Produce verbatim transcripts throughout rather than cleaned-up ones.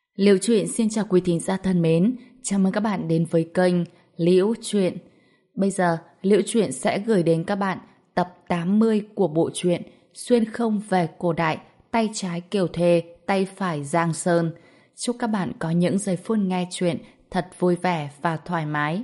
Liễu Chuyện xin chào quý thính giả thân mến, chào mừng các bạn đến với kênh Liễu Chuyện. Bây giờ, Liễu Chuyện sẽ gửi đến các bạn tập tám mươi của bộ truyện Xuyên không về cổ đại, tay trái Kiều Thề, tay phải Giang Sơn. Chúc các bạn có những giây phút nghe chuyện thật vui vẻ và thoải mái.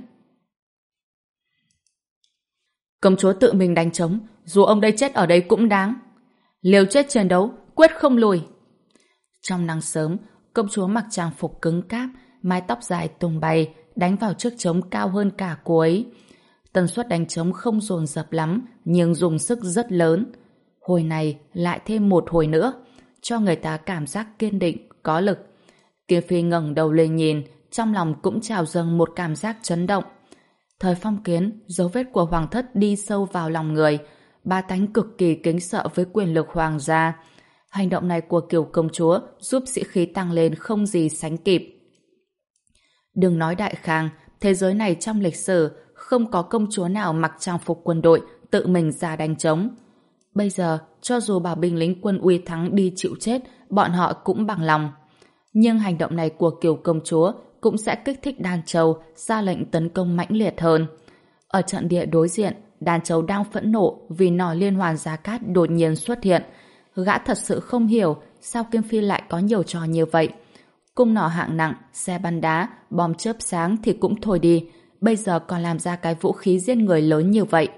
Công chúa tự mình đánh trống, dù ông đây chết ở đây cũng đáng. Liều chết chiến đấu, quyết không lùi. Trong nắng sớm, công chúa mặc trang phục cứng cáp, mái tóc dài tung bay, đánh vào chiếc trống cao hơn cả cô ấy. Tần suất đánh trống không dồn dập lắm, nhưng dùng sức rất lớn. Hồi này lại thêm một hồi nữa, cho người ta cảm giác kiên định, có lực. Tiên Phi ngẩng đầu lên nhìn, trong lòng cũng trào dâng một cảm giác chấn động. Thời phong kiến, dấu vết của hoàng thất đi sâu vào lòng người, ba tánh cực kỳ kính sợ với quyền lực hoàng gia. Hành động này của Kiều công chúa giúp sĩ khí tăng lên không gì sánh kịp. Đừng nói Đại Khang, thế giới này trong lịch sử không có công chúa nào mặc trang phục quân đội tự mình ra đánh trống. Bây giờ, cho dù bảo binh lính quân Uy Thắng đi chịu chết, bọn họ cũng bằng lòng. Nhưng hành động này của Kiều công chúa cũng sẽ kích thích Đan Châu ra lệnh tấn công mãnh liệt hơn. Ở trận địa đối diện, Đan Châu đang phẫn nộ vì nỏ liên hoàn Gia Cát đột nhiên xuất hiện. Gã thật sự không hiểu sao Kim Phi lại có nhiều trò như vậy. Cung nỏ hạng nặng, xe bắn đá, bom chớp sáng thì cũng thôi đi, bây giờ còn làm ra cái vũ khí giết người lớn như vậy.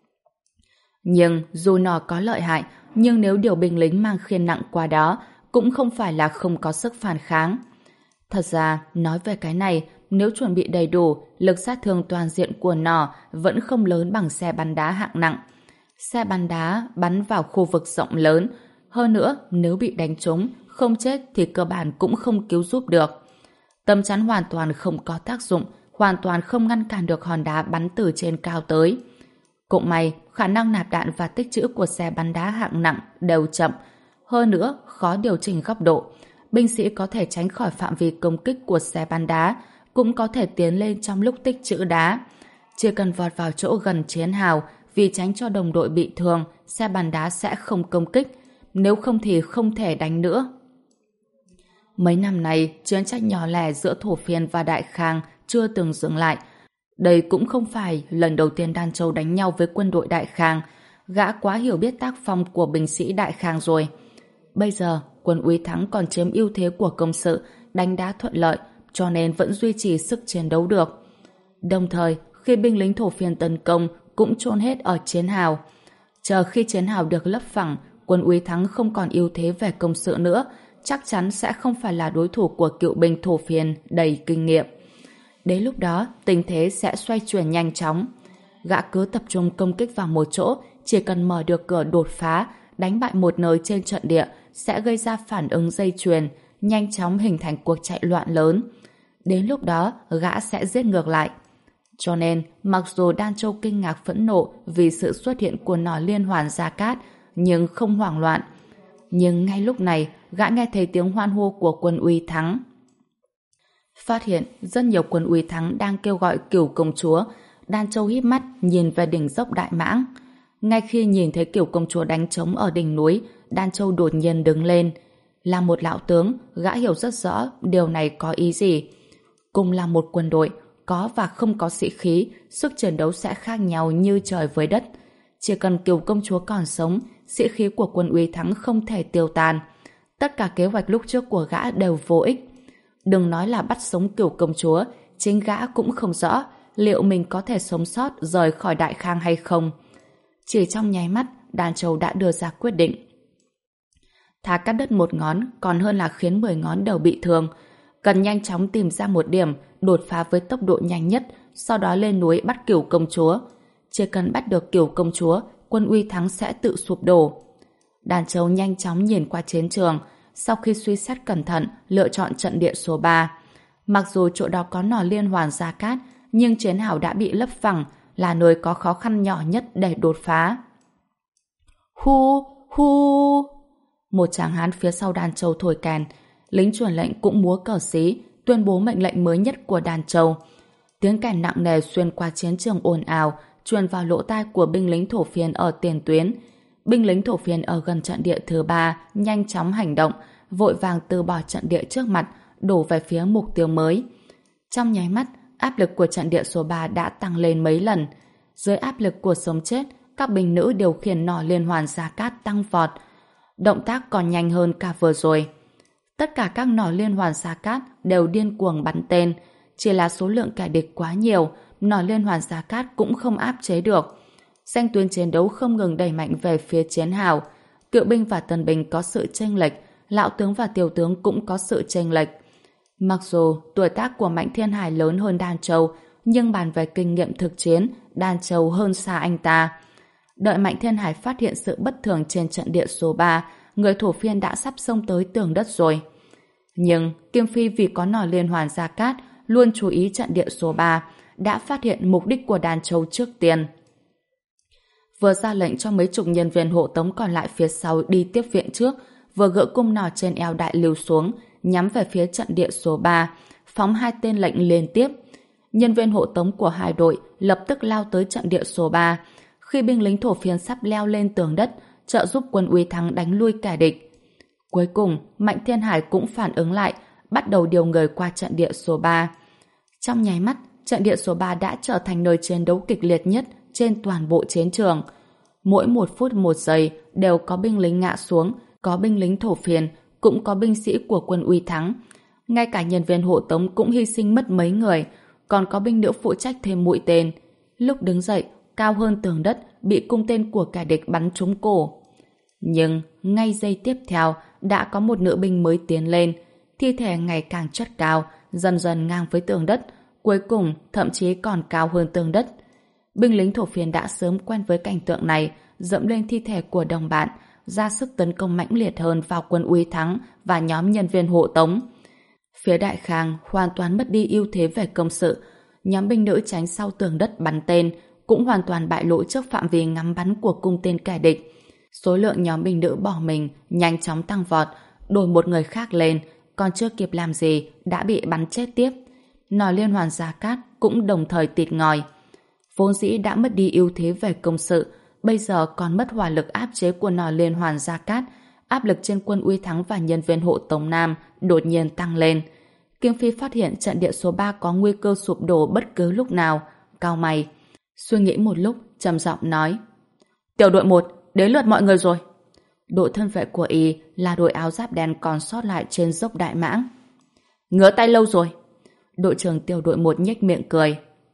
Nhưng dù nỏ có lợi hại, nhưng nếu điều binh lính mang khiên nặng qua đó cũng không phải là không có sức phản kháng. Thật ra, nói về cái này, nếu chuẩn bị đầy đủ, lực sát thương toàn diện của nỏ vẫn không lớn bằng xe bắn đá hạng nặng. Xe bắn đá bắn vào khu vực rộng lớn, hơn nữa nếu bị đánh trúng, không chết thì cơ bản cũng không cứu giúp được. Tấm chắn hoàn toàn không có tác dụng, hoàn toàn không ngăn cản được hòn đá bắn từ trên cao tới. Cũng may, khả năng nạp đạn và tích trữ của xe bắn đá hạng nặng đều chậm, hơn nữa khó điều chỉnh góc độ. Binh sĩ có thể tránh khỏi phạm vi công kích của xe bắn đá, cũng có thể tiến lên trong lúc tích trữ đá. Chỉ cần vọt vào chỗ gần chiến hào, vì tránh cho đồng đội bị thương, xe bắn đá sẽ không công kích, nếu không thì không thể đánh nữa. Mấy năm nay, chiến tranh nhỏ lẻ giữa Thổ Phiên và Đại Khang chưa từng dừng lại. Đây cũng không phải lần đầu tiên Đan Châu đánh nhau với quân đội Đại Khang. Gã quá hiểu biết tác phong của binh sĩ Đại Khang rồi. Bây giờ, quân Uy Thắng còn chiếm ưu thế của công sự, đánh đá thuận lợi, cho nên vẫn duy trì sức chiến đấu được. Đồng thời, khi binh lính Thổ Phiên tấn công, cũng chôn hết ở chiến hào. Chờ khi chiến hào được lấp phẳng, quân Uy Thắng không còn ưu thế về công sự nữa, chắc chắn sẽ không phải là đối thủ của cựu binh Thổ Phiên đầy kinh nghiệm. Đến lúc đó, tình thế sẽ xoay chuyển nhanh chóng. Gã cứ tập trung công kích vào một chỗ, chỉ cần mở được cửa đột phá, đánh bại một nơi trên trận địa, sẽ gây ra phản ứng dây chuyền, nhanh chóng hình thành cuộc chạy loạn lớn. Đến lúc đó, gã sẽ giết ngược lại. Cho nên, mặc dù Đan Châu kinh ngạc phẫn nộ vì sự xuất hiện của nỏ liên hoàn Gia Cát, nhưng không hoảng loạn. Nhưng ngay lúc này, gã nghe thấy tiếng hoan hô của quân Uy Thắng. Phát hiện rất nhiều quân Uy Thắng đang kêu gọi Cửu công chúa. Đan Châu híp mắt nhìn về đỉnh dốc Đại Mãng. Ngay khi nhìn thấy Cửu công chúa đánh trống ở đỉnh núi, Đan Châu đột nhiên đứng lên. Là một lão tướng, gã hiểu rất rõ điều này có ý gì. Cùng là một quân đội, có và không có sĩ khí, sức chiến đấu sẽ khác nhau như trời với đất. Chỉ cần Kiều công chúa còn sống, sĩ khí của quân Uy Thắng không thể tiêu tan. Tất cả kế hoạch lúc trước của gã đều vô ích. Đừng nói là bắt sống Kiều công chúa, chính gã cũng không rõ liệu mình có thể sống sót rời khỏi Đại Khang hay không. Chỉ trong nháy mắt, Đan Châu đã đưa ra quyết định. Thà cắt đứt một ngón còn hơn là khiến mười ngón đều bị thương. Cần nhanh chóng tìm ra một điểm, đột phá với tốc độ nhanh nhất, sau đó lên núi bắt Cửu công chúa. Chỉ cần bắt được Cửu công chúa, quân Uy Thắng sẽ tự sụp đổ. Đan Châu nhanh chóng nhìn qua chiến trường, sau khi suy xét cẩn thận, lựa chọn trận địa số ba. Mặc dù chỗ đó có nỏ liên hoàn Gia Cát, nhưng chiến hào đã bị lấp phẳng, là nơi có khó khăn nhỏ nhất để đột phá. Hu, hu! Một tráng hán phía sau Đan Châu thổi kèn, lính truyền lệnh cũng múa cờ xí, tuyên bố mệnh lệnh mới nhất của Đan Châu. Tiếng kèn nặng nề xuyên qua chiến trường ồn ào, truyền vào lỗ tai của binh lính Thổ Phiên ở tiền tuyến. Binh lính Thổ Phiên ở gần trận địa thứ ba nhanh chóng hành động, vội vàng từ bỏ trận địa trước mặt, đổ về phía mục tiêu mới. Trong nháy mắt, áp lực của trận địa số ba đã tăng lên mấy lần. Dưới áp lực của sống chết, các binh nữ điều khiển nỏ liên hoàn Gia Cát tăng vọt. Động tác còn nhanh hơn cả vừa rồi. Tất cả các nỏ liên hoàn Gia Cát đều điên cuồng bắn tên. Chỉ là số lượng kẻ địch quá nhiều, nỏ liên hoàn Gia Cát cũng không áp chế được. Danh tuyến chiến đấu không ngừng đẩy mạnh về phía chiến hào. Cựu binh và tân binh có sự chênh lệch, lão tướng và tiểu tướng cũng có sự chênh lệch. Mặc dù tuổi tác của Mạnh Thiên Hải lớn hơn Đan Châu, nhưng bàn về kinh nghiệm thực chiến, Đan Châu hơn xa anh ta. Đợi Mạnh Thiên Hải phát hiện sự bất thường trên trận địa số ba, người thổ phiên đã sắp xông tới tường đất rồi. Nhưng Kim Phi vì có nỏ liên hoàn Gia Cát luôn chú ý trận địa số ba, đã phát hiện mục đích của Đan Châu trước tiên. Vừa ra lệnh cho mấy chục nhân viên hộ tống còn lại phía sau đi tiếp viện trước, vừa gỡ cung nỏ trên eo Đại Lưu xuống, nhắm về phía trận địa số ba, phóng hai tên lệnh liên tiếp. Nhân viên hộ tống của hai đội lập tức lao tới trận địa số ba. Khi binh lính thổ phiên sắp leo lên tường đất, trợ giúp quân Uy Thắng đánh lui kẻ địch. Cuối cùng, Mạnh Thiên Hải cũng phản ứng lại, bắt đầu điều người qua trận địa số ba. Trong nháy mắt, trận địa số ba đã trở thành nơi chiến đấu kịch liệt nhất trên toàn bộ chiến trường. Mỗi một phút một giây đều có binh lính ngã xuống, có binh lính thổ phiên, cũng có binh sĩ của quân Uy Thắng. Ngay cả nhân viên hộ tống cũng hy sinh mất mấy người, còn có binh nữ phụ trách thêm mũi tên. Lúc đứng dậy, cao hơn tường đất, bị cung tên của kẻ địch bắn trúng cổ. Nhưng, ngay giây tiếp theo, đã có một nữ binh mới tiến lên. Thi thể ngày càng chất cao, dần dần ngang với tường đất, cuối cùng thậm chí còn cao hơn tường đất. Binh lính thổ phiên đã sớm quen với cảnh tượng này, dẫm lên thi thể của đồng bạn, ra sức tấn công mãnh liệt hơn vào quân Uy Thắng và nhóm nhân viên hộ tống. Phía Đại Khang hoàn toàn mất đi ưu thế về công sự, nhóm binh nữ tránh sau tường đất bắn tên cũng hoàn toàn bại lộ trước phạm vi ngắm bắn của cung tên kẻ địch. Số lượng nhóm binh nữ bỏ mình nhanh chóng tăng vọt, đổi một người khác lên, còn chưa kịp làm gì đã bị bắn chết tiếp. Nỏ liên hoàn Gia Cát cũng đồng thời tịt ngòi. Vốn dĩ đã mất đi ưu thế về công sự, bây giờ còn mất hỏa lực áp chế của nỏ liên hoàn Gia Cát, áp lực trên quân Uy Thắng và nhân viên hộ tống Nam đột nhiên tăng lên. Kim Phi phát hiện trận địa số ba có nguy cơ sụp đổ bất cứ lúc nào, cau mày. Suy nghĩ một lúc, trầm giọng nói: Tiểu đội một, đến lượt mọi người rồi. Đội thân vệ của y là đội áo giáp đen còn sót lại trên dốc Đại Mãng. Ngứa tay lâu rồi. Đội trưởng tiểu đội một nhếch miệng cười.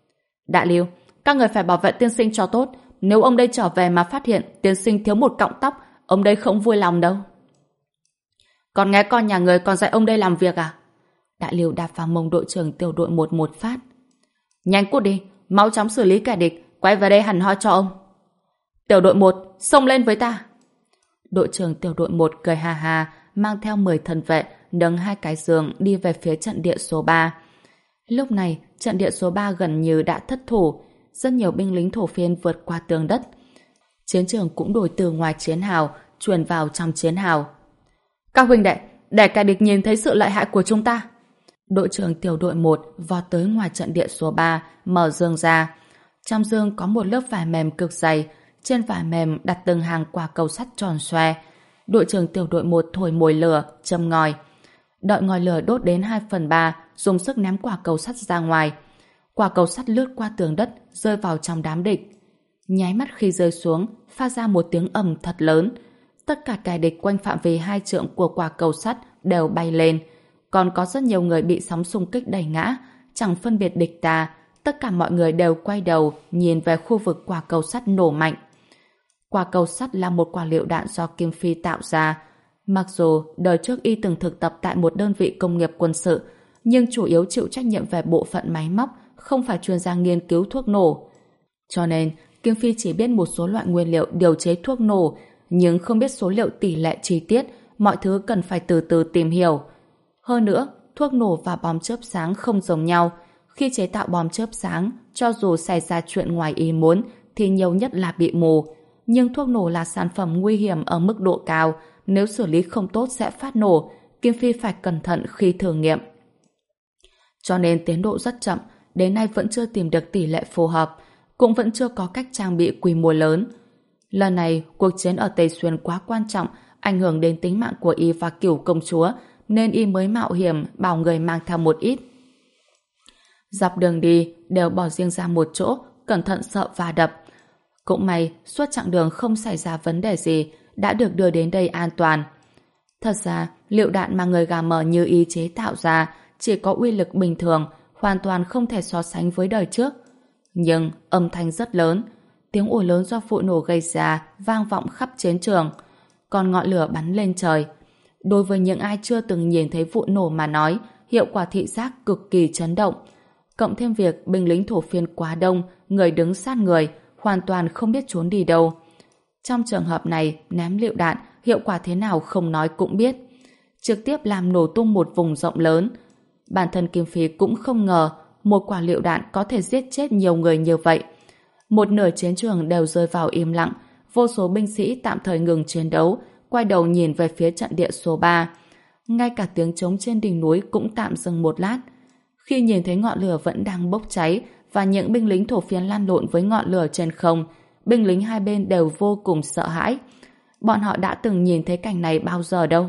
Đại Lưu, các người phải bảo vệ tiên sinh cho tốt. Nếu ông đây trở về mà phát hiện tiên sinh thiếu một cọng tóc, ông đây không vui lòng đâu. Còn nghe con nhà người còn dạy ông đây làm việc à? Đại Lưu đạp vào mông đội trưởng tiểu đội một một phát. Nhanh cút đi, mau chóng xử lý kẻ địch, quay về đây hẳn hoi cho ông. Tiểu đội một, xông lên với ta. Đội trưởng tiểu đội một cười ha ha, mang theo mười thân vệ, nâng hai cái giường đi về phía trận địa số ba. Lúc này, trận địa số ba gần như đã thất thủ, rất nhiều binh lính thổ phiên vượt qua tường đất. Chiến trường cũng đổi từ ngoài chiến hào, chuyển vào trong chiến hào. Các huynh đệ, để kẻ địch nhìn thấy sự lợi hại của chúng ta. Đội trưởng tiểu đội một vọt tới ngoài trận địa số ba, mở giường ra. Trong giường có một lớp vải mềm cực dày, trên vải mềm đặt từng hàng quả cầu sắt tròn xoe. Đội trưởng tiểu đội một thổi mồi lửa, châm ngòi. Đợi ngòi lửa đốt đến hai phần ba, dùng sức ném quả cầu sắt ra ngoài. Quả cầu sắt lướt qua tường đất, rơi vào trong đám địch. Nháy mắt khi rơi xuống, phát ra một tiếng ầm thật lớn. Tất cả kẻ địch quanh phạm vi hai trượng của quả cầu sắt đều bay lên. Còn có rất nhiều người bị sóng xung kích đẩy ngã, chẳng phân biệt địch ta. Tất cả mọi người đều quay đầu, nhìn về khu vực quả cầu sắt nổ mạnh. Quả cầu sắt là một quả liệu đạn do Kim Phi tạo ra. Mặc dù đời trước y từng thực tập tại một đơn vị công nghiệp quân sự, nhưng chủ yếu chịu trách nhiệm về bộ phận máy móc, không phải chuyên gia nghiên cứu thuốc nổ. Cho nên, Kim Phi chỉ biết một số loại nguyên liệu điều chế thuốc nổ, nhưng không biết số liệu tỷ lệ chi tiết, mọi thứ cần phải từ từ tìm hiểu. Hơn nữa, thuốc nổ và bom chớp sáng không giống nhau. Khi chế tạo bom chớp sáng, cho dù xảy ra chuyện ngoài ý muốn, thì nhiều nhất là bị mù. Nhưng thuốc nổ là sản phẩm nguy hiểm ở mức độ cao, nếu xử lý không tốt sẽ phát nổ. Kim Phi phải cẩn thận khi thử nghiệm. Cho nên tiến độ rất chậm, đến nay vẫn chưa tìm được tỷ lệ phù hợp, cũng vẫn chưa có cách trang bị quy mô lớn. Lần này, cuộc chiến ở Tây Xuyên quá quan trọng, ảnh hưởng đến tính mạng của y và Cửu công chúa, nên y mới mạo hiểm bảo người mang theo một ít. Dọc đường đi đều bỏ riêng ra một chỗ, cẩn thận sợ va đập. Cũng may suốt chặng đường không xảy ra vấn đề gì, đã được đưa đến đây an toàn. Thật ra, lựu đạn mà người gà mờ như ý chế tạo ra chỉ có uy lực bình thường, hoàn toàn không thể so sánh với đời trước. Nhưng âm thanh rất lớn, tiếng ồ lớn do vụ nổ gây ra vang vọng khắp chiến trường, còn ngọn lửa bắn lên trời. Đối với những ai chưa từng nhìn thấy vụ nổ mà nói, hiệu quả thị giác cực kỳ chấn động. Cộng thêm việc binh lính thổ phiên quá đông, người đứng sát người, hoàn toàn không biết trốn đi đâu. Trong trường hợp này, ném lựu đạn, hiệu quả thế nào không nói cũng biết. Trực tiếp làm nổ tung một vùng rộng lớn. Bản thân Kim Phi cũng không ngờ một quả lựu đạn có thể giết chết nhiều người như vậy. Một nửa chiến trường đều rơi vào im lặng, vô số binh sĩ tạm thời ngừng chiến đấu, quay đầu nhìn về phía trận địa số ba. Ngay cả tiếng trống trên đỉnh núi cũng tạm dừng một lát. Khi nhìn thấy ngọn lửa vẫn đang bốc cháy và những binh lính thổ phiến lăn lộn với ngọn lửa trên không, binh lính hai bên đều vô cùng sợ hãi. Bọn họ đã từng nhìn thấy cảnh này bao giờ đâu.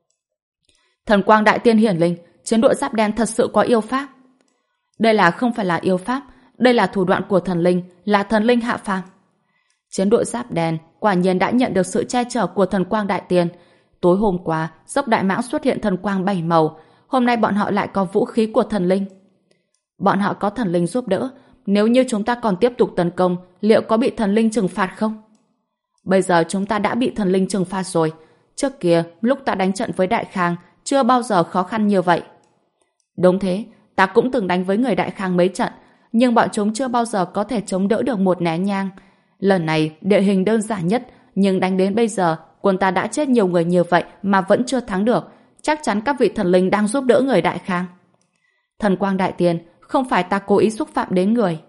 Thần quang đại tiên hiển linh, chiến đội giáp đen thật sự có yêu pháp. Đây là không phải là yêu pháp, đây là thủ đoạn của thần linh, là thần linh hạ phàm. Chiến đội giáp đen quả nhiên đã nhận được sự che chở của thần quang đại tiên. Tối hôm qua, dốc đại mãng xuất hiện thần quang bảy màu, hôm nay bọn họ lại có vũ khí của thần linh. Bọn họ có thần linh giúp đỡ, nếu như chúng ta còn tiếp tục tấn công, liệu có bị thần linh trừng phạt không? Bây giờ chúng ta đã bị thần linh trừng phạt rồi. Trước kia, lúc ta đánh trận với Đại Khang, chưa bao giờ khó khăn như vậy. Đúng thế, ta cũng từng đánh với người Đại Khang mấy trận, nhưng bọn chúng chưa bao giờ có thể chống đỡ được một nén nhang. Lần này, địa hình đơn giản nhất, nhưng đánh đến bây giờ, quân ta đã chết nhiều người như vậy mà vẫn chưa thắng được. Chắc chắn các vị thần linh đang giúp đỡ người Đại Khang. Thần quang đại tiên, không phải ta cố ý xúc phạm đến người.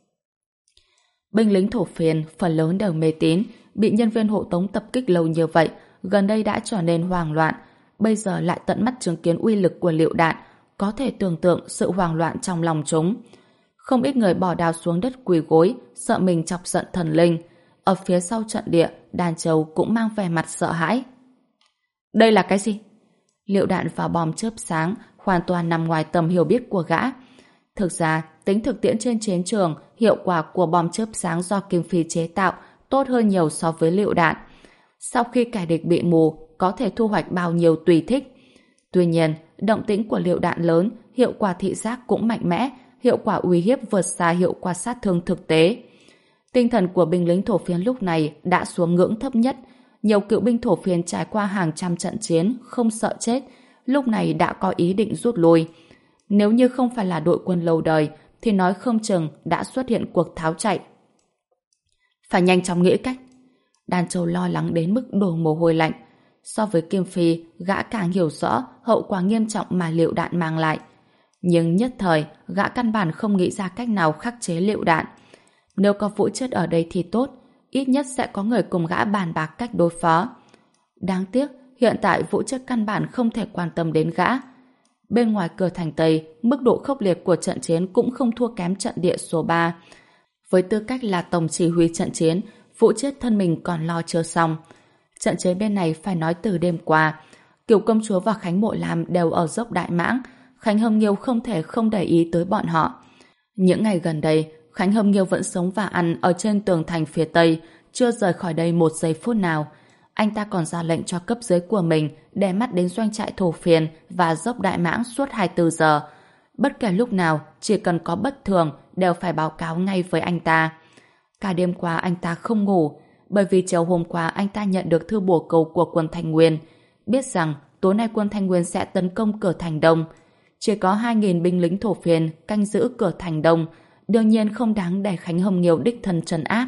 Binh lính thổ phiên phần lớn đều mê tín, bị nhân viên hộ tống tập kích lâu như vậy, gần đây đã trở nên hoang loạn. Bây giờ lại tận mắt chứng kiến uy lực của lựu đạn, có thể tưởng tượng sự hoang loạn trong lòng chúng. Không ít người bỏ đào xuống đất quỳ gối, sợ mình chọc giận thần linh. Ở phía sau trận địa, Đàn Châu cũng mang vẻ mặt sợ hãi. Đây là cái gì? Lựu đạn và bom chớp sáng hoàn toàn nằm ngoài tầm hiểu biết của gã. Thực ra, tính thực tiễn trên chiến trường, hiệu quả của bom chớp sáng do Kim Phi chế tạo tốt hơn nhiều so với lựu đạn. Sau khi kẻ địch bị mù, có thể thu hoạch bao nhiêu tùy thích. Tuy nhiên, động tĩnh của lựu đạn lớn, hiệu quả thị giác cũng mạnh mẽ, hiệu quả uy hiếp vượt xa hiệu quả sát thương thực tế. Tinh thần của binh lính thổ phiến lúc này đã xuống ngưỡng thấp nhất. Nhiều cựu binh thổ phiến trải qua hàng trăm trận chiến, không sợ chết, lúc này đã có ý định rút lui. Nếu như không phải là đội quân lâu đời, thì nói không chừng đã xuất hiện cuộc tháo chạy. Phải nhanh chóng nghĩ cách. Đàn Châu lo lắng đến mức đổ mồ hôi lạnh. So với Kim Phi, gã càng hiểu rõ hậu quả nghiêm trọng mà lựu đạn mang lại. Nhưng nhất thời, gã căn bản không nghĩ ra cách nào khắc chế lựu đạn. Nếu có Vũ Chất ở đây thì tốt, ít nhất sẽ có người cùng gã bàn bạc cách đối phó. Đáng tiếc, hiện tại Vũ Chất căn bản không thể quan tâm đến gã. Bên ngoài cửa thành Tây, mức độ khốc liệt của trận chiến cũng không thua kém trận địa số ba. Với tư cách là tổng chỉ huy trận chiến, Vũ Chất thân mình còn lo chưa xong. Trận chiến bên này phải nói từ đêm qua. Kiều Công Chúa và Khánh Mộ Lam đều ở dốc Đại Mãng. Khánh Hâm Nghiêu không thể không để ý tới bọn họ. Những ngày gần đây, Khánh Hâm Nghiêu vẫn sống và ăn ở trên tường thành phía Tây, chưa rời khỏi đây một giây phút nào. Anh ta còn ra lệnh cho cấp dưới của mình để mắt đến doanh trại thổ phiền và dốc Đại Mãng suốt hai mươi bốn giờ. Bất kể lúc nào, chỉ cần có bất thường, đều phải báo cáo ngay với anh ta. Cả đêm qua anh ta không ngủ, bởi vì chiều hôm qua anh ta nhận được thư bổ cầu của quân Thanh Nguyên, biết rằng tối nay quân Thanh Nguyên sẽ tấn công cửa thành Đông. Chỉ có hai nghìn binh lính thổ phiền canh giữ cửa thành Đông, đương nhiên không đáng để Khánh Hồng Nghiêu đích thân trấn áp.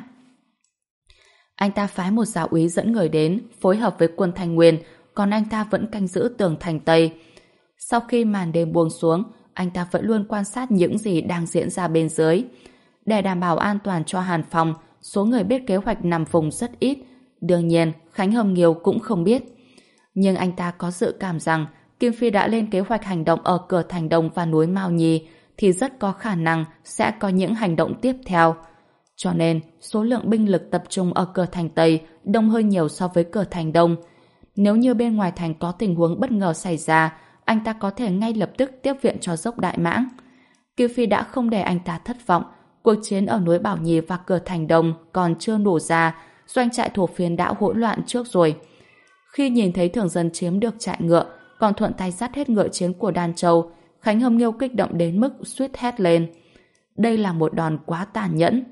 Anh ta phái một giáo úy dẫn người đến, phối hợp với quân Thanh Nguyên, còn anh ta vẫn canh giữ tường thành Tây. Sau khi màn đêm buông xuống, anh ta vẫn luôn quan sát những gì đang diễn ra bên dưới. Để đảm bảo an toàn cho Hàn Phong, số người biết kế hoạch nằm vùng rất ít. Đương nhiên, Khánh Hồng Nghiêu cũng không biết. Nhưng anh ta có dự cảm rằng Kim Phi đã lên kế hoạch hành động ở cửa thành Đông và núi Mao Nhi, thì rất có khả năng sẽ có những hành động tiếp theo. Cho nên, số lượng binh lực tập trung ở cửa thành Tây đông hơn nhiều so với cửa thành Đông. Nếu như bên ngoài thành có tình huống bất ngờ xảy ra, anh ta có thể ngay lập tức tiếp viện cho dốc Đại Mãng. Kim Phi đã không để anh ta thất vọng. Cuộc chiến ở núi Bảo Nhì và cửa thành Đông còn chưa nổ ra, doanh trại thổ phiến đã hỗn loạn trước rồi. Khi nhìn thấy thường dân chiếm được trại ngựa, còn thuận tay dắt hết ngựa chiến của Đan Châu, Khánh Hâm Nghiêu kích động đến mức suýt hét lên. Đây là một đòn quá tàn nhẫn.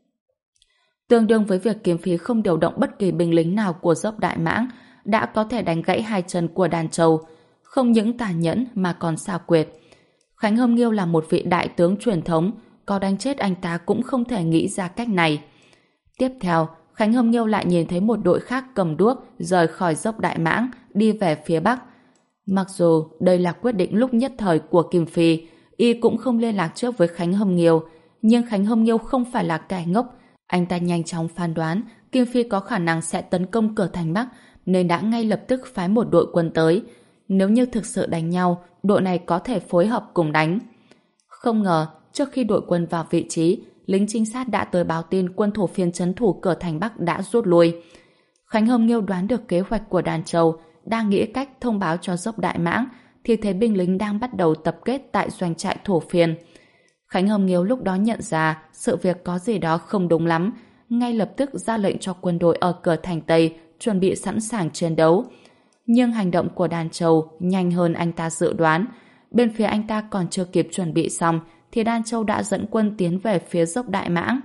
Tương đương với việc Kiếm Phi không điều động bất kỳ binh lính nào của dốc Đại Mãng, đã có thể đánh gãy hai chân của Đan Châu. Không những tàn nhẫn mà còn xảo quyệt. Khánh Hâm Nghiêu là một vị đại tướng truyền thống, có đánh chết anh ta cũng không thể nghĩ ra cách này. Tiếp theo, Khánh Hâm Nghiêu lại nhìn thấy một đội khác cầm đuốc rời khỏi dốc Đại Mãng, đi về phía Bắc. Mặc dù đây là quyết định lúc nhất thời của Kim Phi, y cũng không liên lạc trước với Khánh Hâm Nghiêu, nhưng Khánh Hâm Nghiêu không phải là kẻ ngốc. Anh ta nhanh chóng phán đoán Kim Phi có khả năng sẽ tấn công cửa thành Bắc, nên đã ngay lập tức phái một đội quân tới. Nếu như thực sự đánh nhau, đội này có thể phối hợp cùng đánh. Không ngờ, trước khi đội quân vào vị trí, lính trinh sát đã tới báo tin quân thổ phiên trấn thủ cửa thành Bắc đã rút lui. Khánh Hâm Nghiêu đoán được kế hoạch của Đan Châu, đang nghĩ cách thông báo cho dốc Đại Mãng, thì thấy binh lính đang bắt đầu tập kết tại doanh trại thổ phiên. Khánh Hâm Nghiêu lúc đó nhận ra sự việc có gì đó không đúng lắm, ngay lập tức ra lệnh cho quân đội ở cửa thành Tây chuẩn bị sẵn sàng chiến đấu. Nhưng hành động của Đan Châu nhanh hơn anh ta dự đoán. Bên phía anh ta còn chưa kịp chuẩn bị xong thì Đan Châu đã dẫn quân tiến về phía dốc Đại Mãng.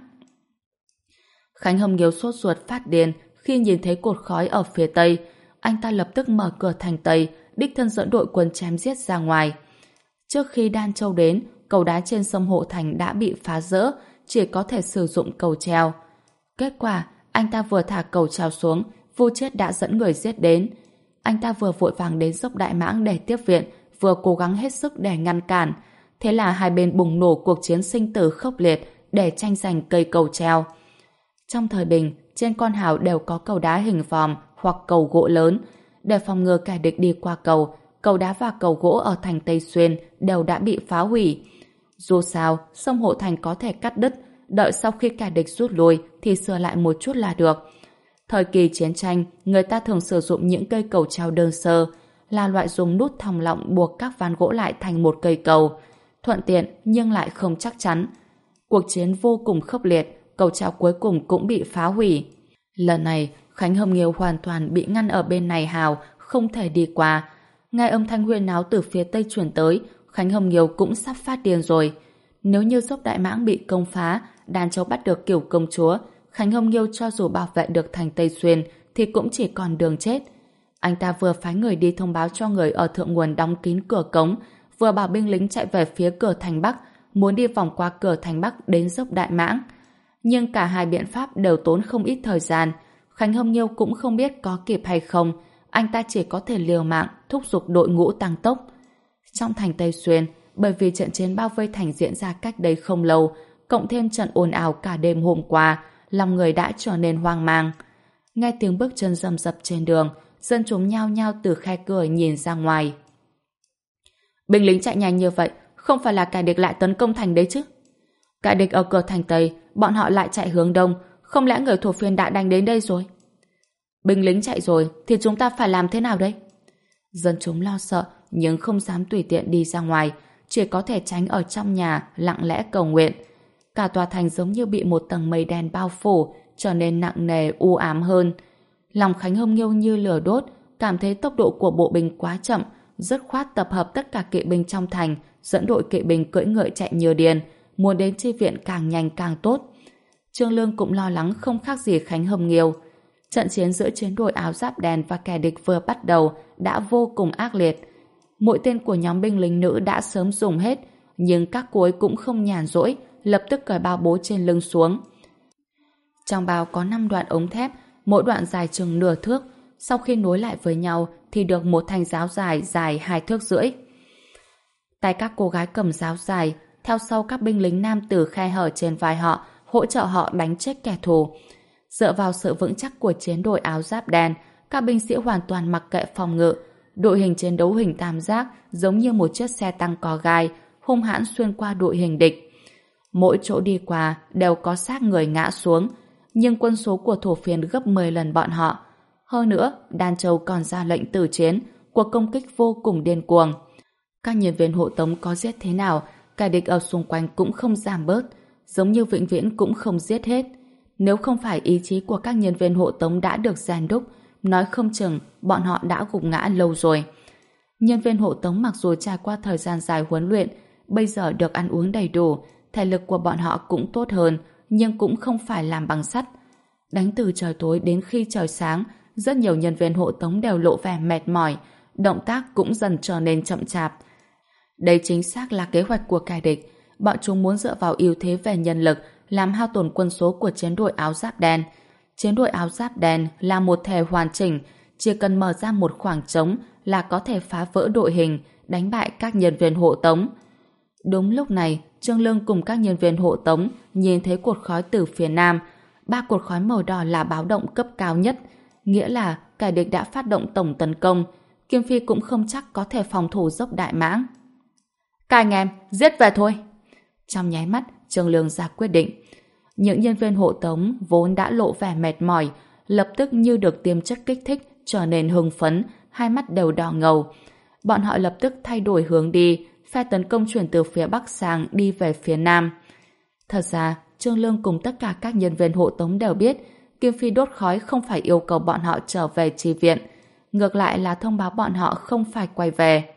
Khánh Hâm Nghiêu sốt ruột phát điên khi nhìn thấy cột khói ở phía Tây. Anh ta lập tức mở cửa thành Tây, đích thân dẫn đội quân chém giết ra ngoài. Trước khi Đan Châu đến, cầu đá trên sông Hộ Thành đã bị phá rỡ, chỉ có thể sử dụng cầu treo. Kết quả, anh ta vừa thả cầu treo xuống, Vu Chết đã dẫn người giết đến. Anh ta vừa vội vàng đến dốc Đại Mãng để tiếp viện, vừa cố gắng hết sức để ngăn cản. Thế là hai bên bùng nổ cuộc chiến sinh tử khốc liệt để tranh giành cây cầu treo. Trong thời bình, trên con hào đều có cầu đá hình vòm hoặc cầu gỗ lớn. Để phòng ngừa kẻ địch đi qua cầu, cầu đá và cầu gỗ ở thành Tây Xuyên đều đã bị phá hủy. Dù sao, sông Hộ Thành có thể cắt đứt, đợi sau khi kẻ địch rút lui thì sửa lại một chút là được. Thời kỳ chiến tranh, người ta thường sử dụng những cây cầu treo đơn sơ, là loại dùng nút thòng lọng buộc các ván gỗ lại thành một cây cầu, thuận tiện nhưng lại không chắc chắn. Cuộc chiến vô cùng khốc liệt, cầu treo cuối cùng cũng bị phá hủy. Lần này, Khánh Hâm Nghiêu hoàn toàn bị ngăn ở bên này hào, không thể đi qua. Nghe âm thanh huyên náo từ phía Tây truyền tới, Khánh Hâm Nghiêu cũng sắp phát điên rồi. Nếu như dốc Đại Mãng bị công phá, Đan Châu bắt được Cửu công chúa, Khánh Hâm Nghiêu cho dù bảo vệ được thành Tây Xuyên thì cũng chỉ còn đường chết. Anh ta vừa phái người đi thông báo cho người ở thượng nguồn đóng kín cửa cống, vừa bảo binh lính chạy về phía cửa thành Bắc, muốn đi vòng qua cửa thành Bắc đến dốc Đại Mãng. Nhưng cả hai biện pháp đều tốn không ít thời gian. Khánh Hâm Nghiêu cũng không biết có kịp hay không, anh ta chỉ có thể liều mạng thúc giục đội ngũ tăng tốc. Trong thành Tây Xuyên, bởi vì trận chiến bao vây thành diễn ra cách đây không lâu, cộng thêm trận ồn ào cả đêm hôm qua, lòng người đã trở nên hoang mang. Nghe tiếng bước chân rầm rập trên đường, dân chúng nhao nhao từ khe cửa nhìn ra ngoài. Binh lính chạy nhanh như vậy, không phải là kẻ địch lại tấn công thành đấy chứ? Kẻ địch ở cửa thành Tây, bọn họ lại chạy hướng đông, không lẽ người thổ phiên đã đánh đến đây rồi? Binh lính chạy rồi, thì chúng ta phải làm thế nào đây? Dân chúng lo sợ, nhưng không dám tùy tiện đi ra ngoài, chỉ có thể tránh ở trong nhà, lặng lẽ cầu nguyện. Cả tòa thành giống như bị một tầng mây đen bao phủ, trở nên nặng nề, u ám hơn. Lòng Khánh Hâm Nghiêu như lửa đốt, cảm thấy tốc độ của bộ binh quá chậm, dứt khoát tập hợp tất cả kỵ binh trong thành, dẫn đội kỵ binh cưỡi ngựa chạy như điên, muốn đến chi viện càng nhanh càng tốt. Trương Lương cũng lo lắng không khác gì Khánh Hâm Nghiêu. Trận chiến giữa chiến đội áo giáp đen và kẻ địch vừa bắt đầu đã vô cùng ác liệt. Mỗi tên của nhóm binh lính nữ đã sớm dùng hết, nhưng các cô ấy cũng không nhàn rỗi, lập tức cởi bao bố trên lưng xuống. Trong bao có năm đoạn ống thép, mỗi đoạn dài chừng nửa thước, sau khi nối lại với nhau thì được một thanh giáo dài dài hai thước rưỡi. Tay các cô gái cầm giáo dài, theo sau các binh lính nam từ khe hở trên vai họ, hỗ trợ họ đánh chết kẻ thù. Dựa vào sự vững chắc của chiến đội áo giáp đen, các binh sĩ hoàn toàn mặc kệ phòng ngự. Đội hình chiến đấu hình tam giác giống như một chiếc xe tăng có gai, hung hãn xuyên qua đội hình địch. Mỗi chỗ đi qua đều có xác người ngã xuống, nhưng quân số của thổ phiên gấp mười lần bọn họ. Hơn nữa, Đan Châu còn ra lệnh tử chiến, cuộc công kích vô cùng điên cuồng. Các nhân viên hộ tống có giết thế nào, kẻ địch ở xung quanh cũng không giảm bớt, giống như vĩnh viễn cũng không giết hết. Nếu không phải ý chí của các nhân viên hộ tống đã được rèn đúc, nói không chừng bọn họ đã gục ngã lâu rồi. Nhân viên hộ tống mặc dù trải qua thời gian dài huấn luyện, bây giờ được ăn uống đầy đủ, thể lực của bọn họ cũng tốt hơn, nhưng cũng không phải làm bằng sắt. Đánh từ trời tối đến khi trời sáng, rất nhiều nhân viên hộ tống đều lộ vẻ mệt mỏi, động tác cũng dần trở nên chậm chạp. Đây chính xác là kế hoạch của kẻ địch. Bọn chúng muốn dựa vào ưu thế về nhân lực làm hao tổn quân số của chiến đội áo giáp đen. Chiến đội áo giáp đen là một thể hoàn chỉnh, chỉ cần mở ra một khoảng trống là có thể phá vỡ đội hình, đánh bại các nhân viên hộ tống. Đúng lúc này, Trương Lương cùng các nhân viên hộ tống nhìn thấy cột khói từ phía nam. Ba cột khói màu đỏ là báo động cấp cao nhất, nghĩa là kẻ địch đã phát động tổng tấn công. Kim Phi cũng không chắc có thể phòng thủ dốc Đại Mãng. Các anh em, giết về thôi! Trong nháy mắt, Trương Lương ra quyết định. Những nhân viên hộ tống vốn đã lộ vẻ mệt mỏi, lập tức như được tiêm chất kích thích, trở nên hưng phấn, hai mắt đều đỏ ngầu. Bọn họ lập tức thay đổi hướng đi, phe tấn công chuyển từ phía bắc sang đi về phía nam. Thật ra, Trương Lương cùng tất cả các nhân viên hộ tống đều biết Kim Phi đốt khói không phải yêu cầu bọn họ trở về chi viện, ngược lại là thông báo bọn họ không phải quay về.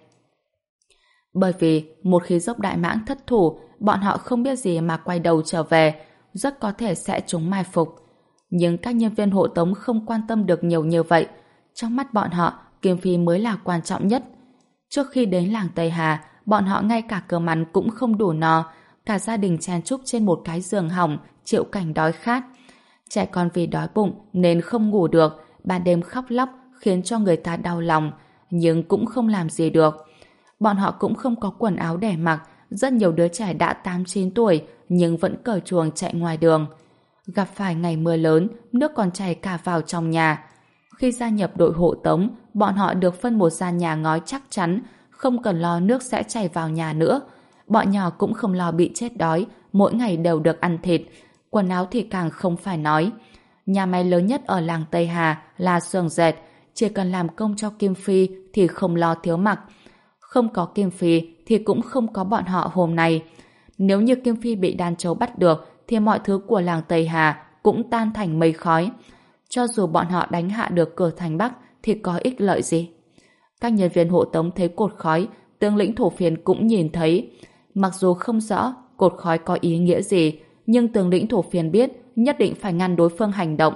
Bởi vì một khi dốc Đại Mãng thất thủ, bọn họ không biết gì mà quay đầu trở về, rất có thể sẽ trúng mai phục. Nhưng các nhân viên hộ tống không quan tâm được nhiều như vậy. Trong mắt bọn họ, Kim Phi mới là quan trọng nhất. Trước khi đến làng Tây Hà, bọn họ ngay cả cơm ăn cũng không đủ no, cả gia đình chen chúc trên một cái giường hỏng, chịu cảnh đói khát. Trẻ con vì đói bụng nên không ngủ được, ban đêm khóc lóc khiến cho người ta đau lòng, nhưng cũng không làm gì được. Bọn họ cũng không có quần áo để mặc, rất nhiều đứa trẻ đã tám chín tuổi nhưng vẫn cởi chuồng chạy ngoài đường. Gặp phải ngày mưa lớn, nước còn chảy cả vào trong nhà. Khi gia nhập đội hộ tống, bọn họ được phân một gian nhà ngói chắc chắn, không cần lo nước sẽ chảy vào nhà nữa. Bọn nhỏ cũng không lo bị chết đói, mỗi ngày đều được ăn thịt. Quần áo thì càng không phải nói. Nhà máy lớn nhất ở làng Tây Hà là xưởng dệt, chỉ cần làm công cho Kim Phi thì không lo thiếu mặc. Không có Kim Phi thì cũng không có bọn họ hôm nay. Nếu như Kim Phi bị Đan Châu bắt được thì mọi thứ của làng Tây Hà cũng tan thành mây khói. Cho dù bọn họ đánh hạ được cửa thành Bắc thì có ích lợi gì? Các nhân viên hộ tống thấy cột khói, tướng lĩnh thổ phiên cũng nhìn thấy. Mặc dù không rõ cột khói có ý nghĩa gì, nhưng tướng lĩnh thổ phiên biết nhất định phải ngăn đối phương hành động.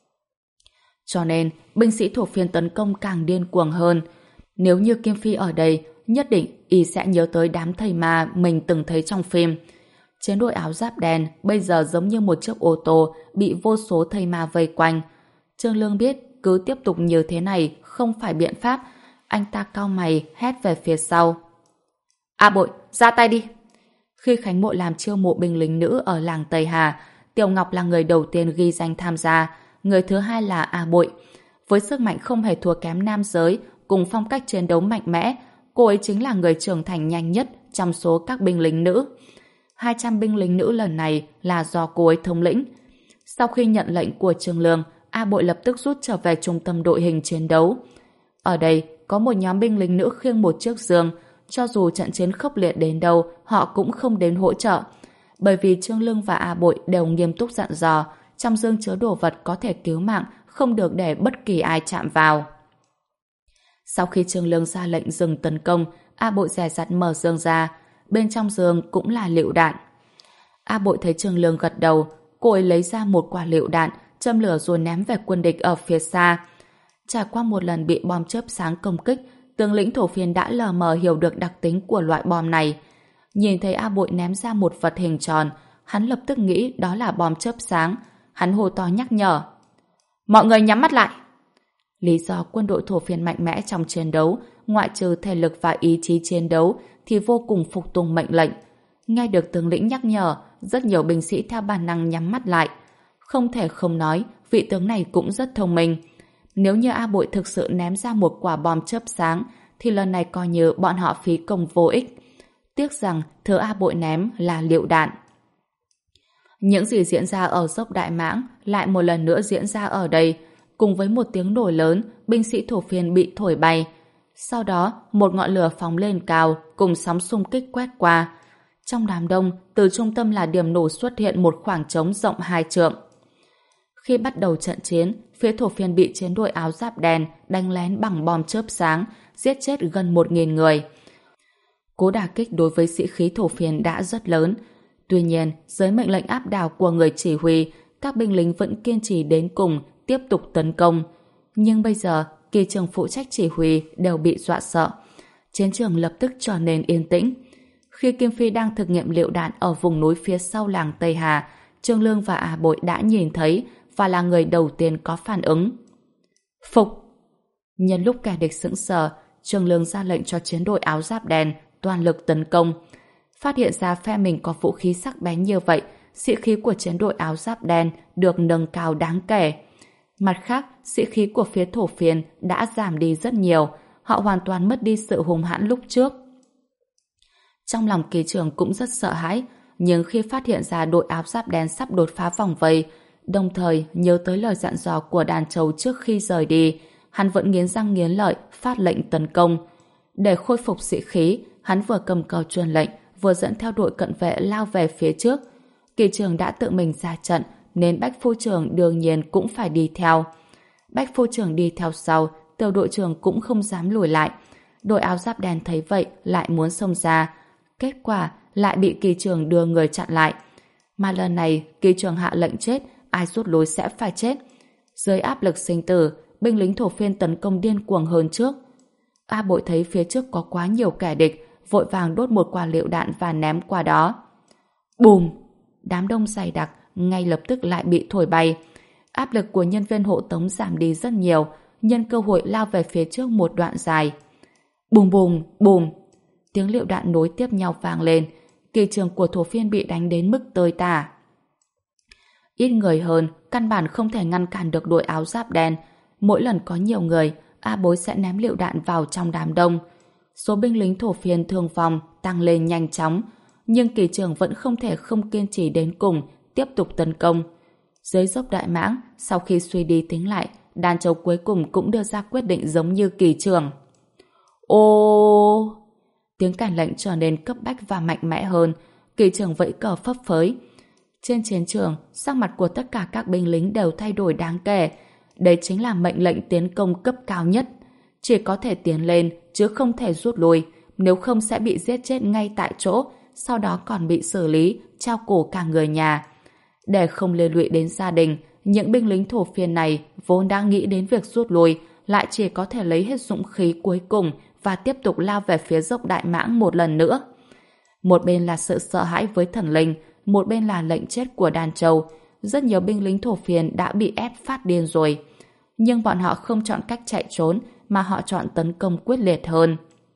Cho nên, binh sĩ thổ phiên tấn công càng điên cuồng hơn. Nếu như Kim Phi ở đây, nhất định y sẽ nhớ tới đám thầy ma mình từng thấy trong phim. Chiến đội áo giáp đen bây giờ giống như một chiếc ô tô bị vô số thầy ma vây quanh. Trương Lương biết cứ tiếp tục như thế này không phải biện pháp. Anh ta cau mày hét về phía sau. A Bội, ra tay đi! Khi Khánh Mộ làm chiêu mộ binh lính nữ ở làng Tây Hà, Tiểu Ngọc là người đầu tiên ghi danh tham gia, người thứ hai là A Bội. Với sức mạnh không hề thua kém nam giới, cùng phong cách chiến đấu mạnh mẽ, cô ấy chính là người trưởng thành nhanh nhất trong số các binh lính nữ. hai trăm binh lính nữ lần này là do cô ấy thống lĩnh. Sau khi nhận lệnh của Trương Lương, A Bội lập tức rút trở về trung tâm đội hình chiến đấu. Ở đây có một nhóm binh lính nữ khiêng một chiếc giường, cho dù trận chiến khốc liệt đến đâu, họ cũng không đến hỗ trợ. Bởi vì Trương Lương và A Bội đều nghiêm túc dặn dò, trong giường chứa đồ vật có thể cứu mạng, không được để bất kỳ ai chạm vào. Sau khi Trương Lương ra lệnh dừng tấn công, A Bội dè dặt mở giường ra, bên trong giường cũng là lựu đạn. A Bội thấy Trương Lương gật đầu, cô ấy lấy ra một quả lựu đạn, châm lửa rồi ném về quân địch ở phía xa. Trải qua một lần bị bom chớp sáng công kích, tướng lĩnh thổ phiên đã lờ mờ hiểu được đặc tính của loại bom này. Nhìn thấy A Bội ném ra một vật hình tròn, hắn lập tức nghĩ đó là bom chớp sáng. Hắn hô to nhắc nhở. Mọi người nhắm mắt lại! Lý do quân đội thổ phiên mạnh mẽ trong chiến đấu, ngoại trừ thể lực và ý chí chiến đấu, thì vô cùng phục tùng mệnh lệnh. Nghe được tướng lĩnh nhắc nhở, rất nhiều binh sĩ theo bản năng nhắm mắt lại. Không thể không nói, vị tướng này cũng rất thông minh. Nếu như A Bội thực sự ném ra một quả bom chớp sáng, thì lần này coi như bọn họ phí công vô ích. Tiếc rằng thứ A Bội ném là lựu đạn. Những gì diễn ra ở dốc Đại Mãng lại một lần nữa diễn ra ở đây. cùng với một tiếng nổ lớn, binh sĩ Thổ Phiên bị thổi bay. Sau đó, một ngọn lửa phóng lên cao, cùng sóng xung kích quét qua. Trong đám đông, từ trung tâm là điểm nổ xuất hiện một khoảng trống rộng hai trượng. Khi bắt đầu trận chiến, phía Thổ Phiên bị chiến đội áo giáp đen đánh lén bằng bom chớp sáng, giết chết gần một nghìn người. Cú đả kích đối với sĩ khí Thổ Phiên đã rất lớn. Tuy nhiên, dưới mệnh lệnh áp đảo của người chỉ huy, các binh lính vẫn kiên trì đến cùng, tiếp tục tấn công. Nhưng bây giờ, kỳ trường phụ trách chỉ huy đều bị dọa sợ. Chiến trường lập tức trở nên yên tĩnh. Khi Kim Phi đang thực nghiệm lựu đạn ở vùng núi phía sau làng Tây Hà, Trương Lương và A Bội đã nhìn thấy và là người đầu tiên có phản ứng. Phục! Nhân lúc kẻ địch sững sờ, Trương Lương ra lệnh cho chiến đội áo giáp đen toàn lực tấn công. Phát hiện ra phe mình có vũ khí sắc bén như vậy, sĩ khí của chiến đội áo giáp đen được nâng cao đáng kể. Mặt khác, sĩ khí của phía Thổ Phiên đã giảm đi rất nhiều, họ hoàn toàn mất đi sự hung hãn lúc trước. Trong lòng kỳ trưởng cũng rất sợ hãi, nhưng khi phát hiện ra đội áo giáp đen sắp đột phá vòng vây, đồng thời nhớ tới lời dặn dò của đàn trâu trước khi rời đi, hắn vẫn nghiến răng nghiến lợi phát lệnh tấn công. Để khôi phục sĩ khí, hắn vừa cầm cờ truyền lệnh, vừa dẫn theo đội cận vệ lao về phía trước. Kỳ trưởng đã tự mình ra trận, nên Bách Phu trưởng đương nhiên cũng phải đi theo. Bách Phu trưởng đi theo sau, tiểu đội trưởng cũng không dám lùi lại. Đội áo giáp đen thấy vậy lại muốn xông ra. Kết quả lại bị kỳ trưởng đưa người chặn lại. Mà lần này kỳ trưởng hạ lệnh chết, ai rút lui sẽ phải chết. Dưới áp lực sinh tử, binh lính Thổ Phiên tấn công điên cuồng hơn trước. A Bội thấy phía trước có quá nhiều kẻ địch, vội vàng đốt một quả lựu đạn và ném qua đó. Bùm! Đám đông dày đặc ngay lập tức lại bị thổi bay. Áp lực của nhân viên hộ tống giảm đi rất nhiều, nhân cơ hội lao về phía trước một đoạn dài. Bùm bùm, bùm! Tiếng lựu đạn nối tiếp nhau vang lên. Kỳ trường của Thổ Phiên bị đánh đến mức tơi tả. Ít người hơn, căn bản không thể ngăn cản được đội áo giáp đen. Mỗi lần có nhiều người, A Bối sẽ ném lựu đạn vào trong đám đông. Số binh lính Thổ Phiên thương vong tăng lên nhanh chóng, nhưng kỳ trường vẫn không thể không kiên trì đến cùng, tiếp tục tấn công. Dưới dốc Đại Mãng, sau khi suy đi tính lại, đàn trâu cuối cùng cũng đưa ra quyết định giống như kỳ trường. Ô! Tiếng cản lệnh trở nên cấp bách và mạnh mẽ hơn, kỳ trường vẫy cờ phấp phới. Trên chiến trường, sắc mặt của tất cả các binh lính đều thay đổi đáng kể. Đây chính là mệnh lệnh tiến công cấp cao nhất. Chỉ có thể tiến lên, chứ không thể rút lui, nếu không sẽ bị giết chết ngay tại chỗ, sau đó còn bị xử lý, treo cổ cả người nhà. Để không liên lụy đến gia đình, những binh lính Thổ Phiên này vốn đã nghĩ đến việc rút lui, lại chỉ có thể lấy hết dũng khí cuối cùng và tiếp tục lao về phía dốc Đại Mãng một lần nữa. Một bên là sự sợ hãi với thần linh, một bên là lệnh chết của đàn trâu. Rất nhiều binh lính Thổ Phiên đã bị ép phát điên rồi. Nhưng bọn họ không chọn cách chạy trốn, mà họ chọn tấn công quyết liệt hơn.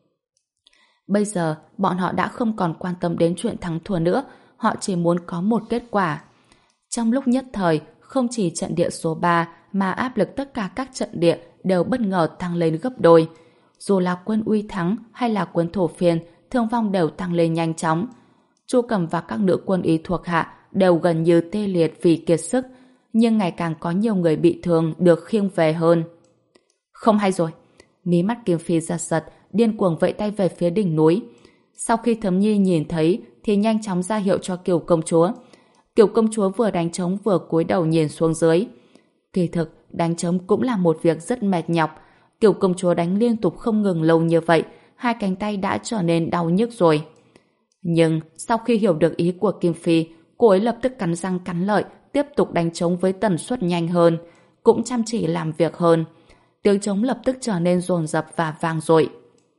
Bây giờ, bọn họ đã không còn quan tâm đến chuyện thắng thua nữa, họ chỉ muốn có một kết quả. Trong lúc nhất thời, không chỉ trận địa số ba mà áp lực tất cả các trận địa đều bất ngờ tăng lên gấp đôi. Dù là quân Uy Thắng hay là quân Thổ Phiên, thương vong đều tăng lên nhanh chóng. Chu Cầm và các nữ quân y thuộc hạ đều gần như tê liệt vì kiệt sức, nhưng ngày càng có nhiều người bị thương được khiêng về hơn. Không hay rồi. Mí mắt Kim Phi giật giật, điên cuồng vẫy tay về phía đỉnh núi. Sau khi Thấm Nhi nhìn thấy thì nhanh chóng ra hiệu cho Kiều công chúa. Kiều công chúa vừa đánh trống vừa cúi đầu nhìn xuống dưới. Kỳ thực, đánh trống cũng là một việc rất mệt nhọc. Kiều công chúa đánh liên tục không ngừng lâu như vậy, hai cánh tay đã trở nên đau nhức rồi. Nhưng sau khi hiểu được ý của Kim Phi, cô ấy lập tức cắn răng cắn lợi, tiếp tục đánh trống với tần suất nhanh hơn, cũng chăm chỉ làm việc hơn. Tiếng trống lập tức trở nên dồn dập và vang dội.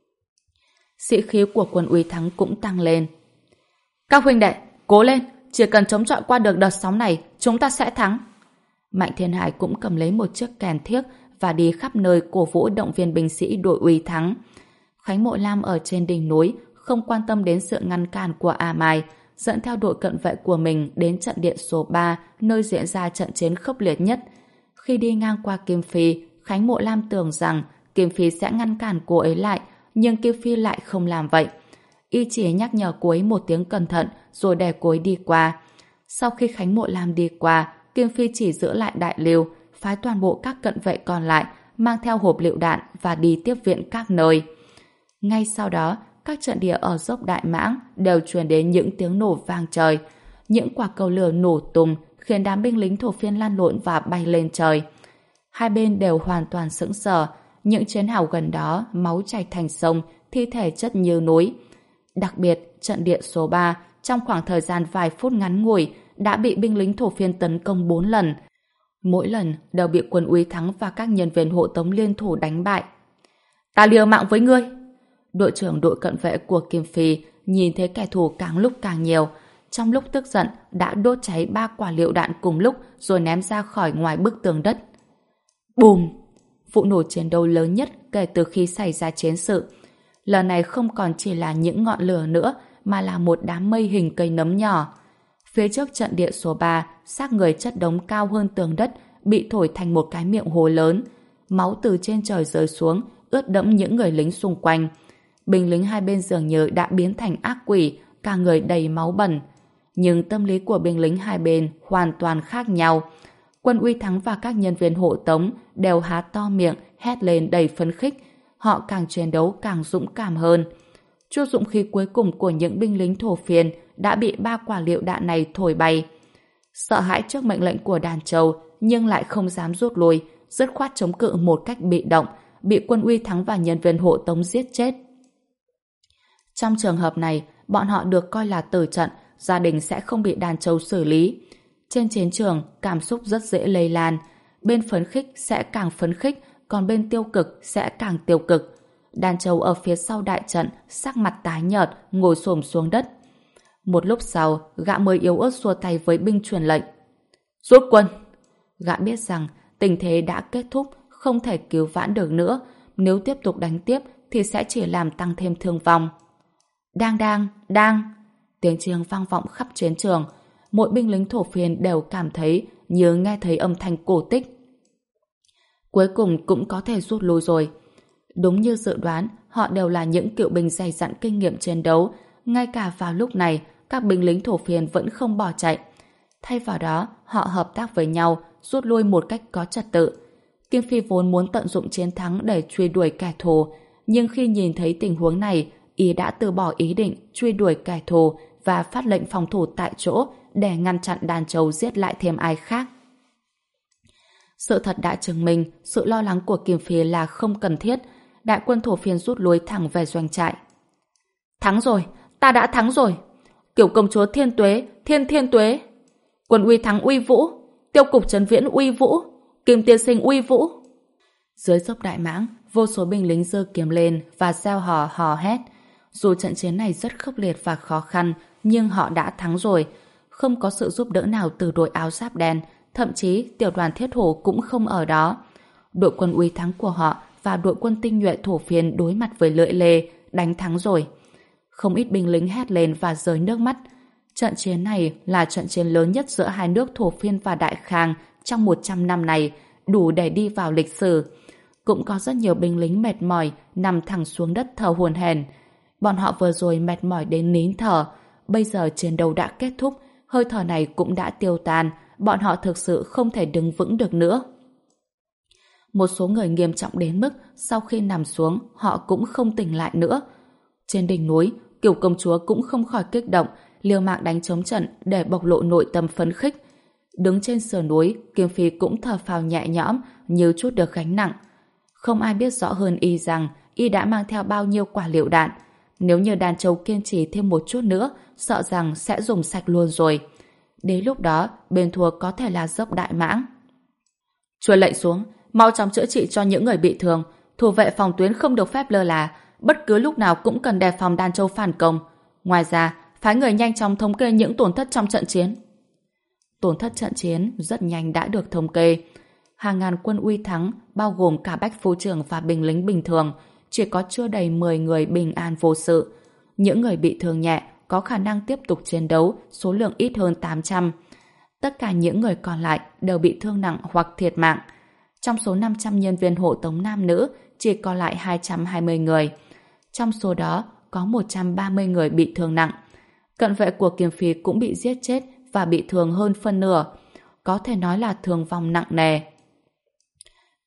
Sĩ khí của quân Uy Thắng cũng tăng lên. Các huynh đệ, cố lên, chỉ cần chống chọi qua được đợt sóng này, chúng ta sẽ thắng. Mạnh Thiên Hải cũng cầm lấy một chiếc kèn thiếc và đi khắp nơi cổ vũ động viên binh sĩ đội Uy Thắng. Khánh Mộ Lam ở trên đỉnh núi không quan tâm đến sự ngăn cản của A Mai, dẫn theo đội cận vệ của mình đến trận địa số ba, nơi diễn ra trận chiến khốc liệt nhất. Khi đi ngang qua Kim Phi, Khánh Mộ Lam tưởng rằng Kim Phi sẽ ngăn cản cô ấy lại, nhưng Kim Phi lại không làm vậy. Y chỉ nhắc nhở cô ấy một tiếng cẩn thận rồi để cô ấy đi qua. Sau khi Khánh Mộ Lam đi qua, Kim Phi chỉ giữ lại Đại Lưu, phái toàn bộ các cận vệ còn lại mang theo hộp lựu đạn và đi tiếp viện các nơi. Ngay sau đó, các trận địa ở dốc Đại Mãng đều truyền đến những tiếng nổ vang trời. Những quả cầu lửa nổ tung khiến đám binh lính thổ phiên lăn lộn và bay lên trời. Hai bên đều hoàn toàn sững sờ. Những chiến hào gần đó máu chảy thành sông, thi thể chất như núi. Đặc biệt, trận địa số ba trong khoảng thời gian vài phút ngắn ngủi đã bị binh lính thổ phiên tấn công bốn lần. Mỗi lần đều bị quân Uy Thắng và các nhân viên hộ tống liên thủ đánh bại. Ta liều mạng với ngươi! Đội trưởng đội cận vệ của Kim Phi nhìn thấy kẻ thù càng lúc càng nhiều. Trong lúc tức giận đã đốt cháy ba quả lựu đạn cùng lúc rồi ném ra khỏi ngoài bức tường đất. Bùm! Vụ nổ chiến đấu lớn nhất kể từ khi xảy ra chiến sự. Lần này không còn chỉ là những ngọn lửa nữa mà là một đám mây hình cây nấm nhỏ. Phía trước trận địa số ba, xác người chất đống cao hơn tường đất bị thổi thành một cái miệng hố lớn. Máu từ trên trời rơi xuống ướt đẫm những người lính xung quanh. Binh lính hai bên dường như đã biến thành ác quỷ, cả người đầy máu bẩn. Nhưng tâm lý của binh lính hai bên hoàn toàn khác nhau. Quân Uy Thắng và các nhân viên hộ tống đều há to miệng, hét lên đầy phấn khích. Họ càng chiến đấu càng dũng cảm hơn. Chút dũng khí cuối cùng của những binh lính thổ phiên đã bị ba quả lựu đạn này thổi bay. Sợ hãi trước mệnh lệnh của Đàn Châu nhưng lại không dám rút lui, dứt khoát chống cự một cách bị động, bị quân Uy Thắng và nhân viên hộ tống giết chết. Trong trường hợp này, bọn họ được coi là tử trận, gia đình sẽ không bị Đàn Châu xử lý. Trên chiến trường, cảm xúc rất dễ lây lan. Bên phấn khích sẽ càng phấn khích, còn bên tiêu cực sẽ càng tiêu cực. Đàn Châu ở phía sau đại trận, sắc mặt tái nhợt, ngồi xổm xuống đất. Một lúc sau, gã mới yếu ớt xua tay với binh truyền lệnh. Rút quân! Gã biết rằng tình thế đã kết thúc, không thể cứu vãn được nữa. Nếu tiếp tục đánh tiếp thì sẽ chỉ làm tăng thêm thương vong. Đang đang, đang! Tiếng chiêng vang vọng khắp chiến trường. Mỗi binh lính thổ phiên đều cảm thấy như nghe thấy âm thanh cổ tích. Cuối cùng cũng có thể rút lui rồi. Đúng như dự đoán, họ đều là những cựu binh dày dặn kinh nghiệm chiến đấu. Ngay cả vào lúc này, các binh lính thổ phiên vẫn không bỏ chạy. Thay vào đó, họ hợp tác với nhau, rút lui một cách có trật tự. Kim Phi vốn muốn tận dụng chiến thắng để truy đuổi kẻ thù, nhưng khi nhìn thấy tình huống này, y đã từ bỏ ý định truy đuổi kẻ thù và phát lệnh phòng thủ tại chỗ để ngăn chặn Đàn Châu giết lại thêm ai khác. Sự thật đã chứng minh sự lo lắng của Kim Phi là không cần thiết. Đại quân thổ phiên rút lui thẳng về doanh trại. Thắng rồi, ta đã thắng rồi. Kiểu công chúa thiên tuế, thiên thiên tuế. Quân Uy Thắng uy vũ, tiêu cục Trấn Viễn uy vũ, Kim tiên sinh uy vũ. Dưới dốc Đại Mãng, vô số binh lính giơ kiếm lên và reo hò hò hét. Dù trận chiến này rất khốc liệt và khó khăn, nhưng họ đã thắng rồi. Không có sự giúp đỡ nào từ đội áo giáp đen, thậm chí tiểu đoàn thiết hổ cũng không ở đó. Đội quân Uy Thắng của họ và đội quân tinh nhuệ thổ phiên đối mặt với lưỡi lê, đánh thắng rồi. Không ít binh lính hét lên và rơi nước mắt. Trận chiến này là trận chiến lớn nhất giữa hai nước thổ phiên và Đại Khang trong một trăm năm này, đủ để đi vào lịch sử. Cũng có rất nhiều binh lính mệt mỏi nằm thẳng xuống đất thở hổn hển. Bọn họ vừa rồi mệt mỏi đến nín thở. Bây giờ chiến đấu đã kết thúc, hơi thở này cũng đã tiêu tan. Bọn họ thực sự không thể đứng vững được nữa. Một số người nghiêm trọng đến mức sau khi nằm xuống họ cũng không tỉnh lại nữa. Trên đỉnh núi, Kiều công chúa cũng không khỏi kích động, liều mạng đánh chống trận để bộc lộ nội tâm phấn khích. Đứng trên sườn núi, Kim Phi cũng thở phào nhẹ nhõm như chút được gánh nặng. Không ai biết rõ hơn y rằng y đã mang theo bao nhiêu quả lựu đạn. Nếu như Đàn Châu kiên trì thêm một chút nữa, sợ rằng sẽ dùng sạch luôn rồi. Đến lúc đó, bên thua có thể là dốc Đại Mãng. Truyền lệnh xuống, mau chóng chữa trị cho những người bị thương. Thủ vệ phòng tuyến không được phép lơ là, bất cứ lúc nào cũng cần đề phòng Đàn Châu phản công. Ngoài ra, phái người nhanh chóng thống kê những tổn thất trong trận chiến. Tổn thất trận chiến rất nhanh đã được thống kê. Hàng ngàn quân Uy Thắng, bao gồm cả bách phu trưởng và binh lính bình thường, chỉ có chưa đầy mười người bình an vô sự. Những người bị thương nhẹ có khả năng tiếp tục chiến đấu, số lượng ít hơn tám trăm. Tất cả những người còn lại đều bị thương nặng hoặc thiệt mạng. Trong số năm trăm nhân viên hộ tống nam nữ, chỉ còn lại hai trăm hai mươi người. Trong số đó, có một trăm ba mươi người bị thương nặng. Cận vệ của Kim Phi cũng bị giết chết và bị thương hơn phân nửa. Có thể nói là thương vong nặng nề.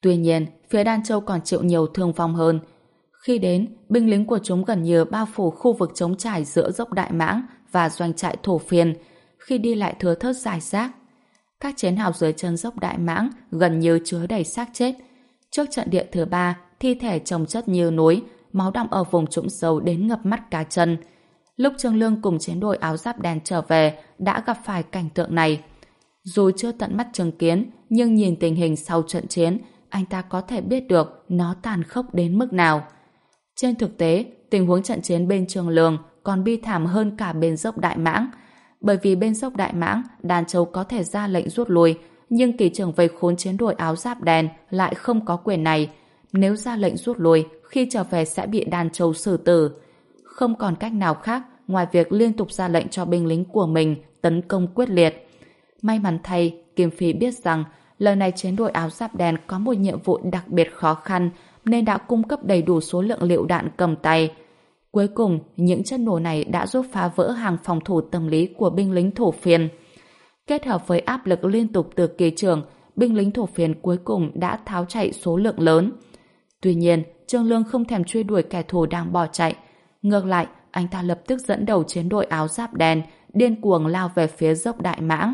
Tuy nhiên, phía Đan Châu còn chịu nhiều thương vong hơn. Khi đến, binh lính của chúng gần như bao phủ khu vực trống trải giữa dốc Đại Mãng và doanh trại Thổ Phiên, khi đi lại thưa thớt rải rác. Các chiến hào dưới chân dốc Đại Mãng gần như chứa đầy xác chết. Trước trận địa thứ ba, thi thể chồng chất như núi, máu đọng ở vùng trũng sâu đến ngập mắt cá chân. Lúc Trương Lương cùng chiến đội áo giáp đen trở về, đã gặp phải cảnh tượng này. Dù chưa tận mắt chứng kiến, nhưng nhìn tình hình sau trận chiến, anh ta có thể biết được nó tàn khốc đến mức nào. Trên thực tế, tình huống trận chiến bên Trương Lương còn bi thảm hơn cả bên dốc Đại Mãng. Bởi vì bên dốc Đại Mãng, Đan Châu có thể ra lệnh rút lui, nhưng kỳ trưởng vây khốn chiến đội áo giáp đen lại không có quyền này. Nếu ra lệnh rút lui, khi trở về sẽ bị Đan Châu xử tử. Không còn cách nào khác ngoài việc liên tục ra lệnh cho binh lính của mình tấn công quyết liệt. May mắn thay, Kim Phi biết rằng lần này chiến đội áo giáp đen có một nhiệm vụ đặc biệt khó khăn nên đã cung cấp đầy đủ số lượng lựu đạn cầm tay. Cuối cùng, những chất nổ này đã giúp phá vỡ hàng phòng thủ tâm lý của binh lính Thổ Phiên. Kết hợp với áp lực liên tục từ kỳ trưởng, binh lính Thổ Phiên cuối cùng đã tháo chạy số lượng lớn. Tuy nhiên, Trương Lương không thèm truy đuổi kẻ thù đang bỏ chạy. Ngược lại, anh ta lập tức dẫn đầu chiến đội áo giáp đen, điên cuồng lao về phía dốc Đại Mãng.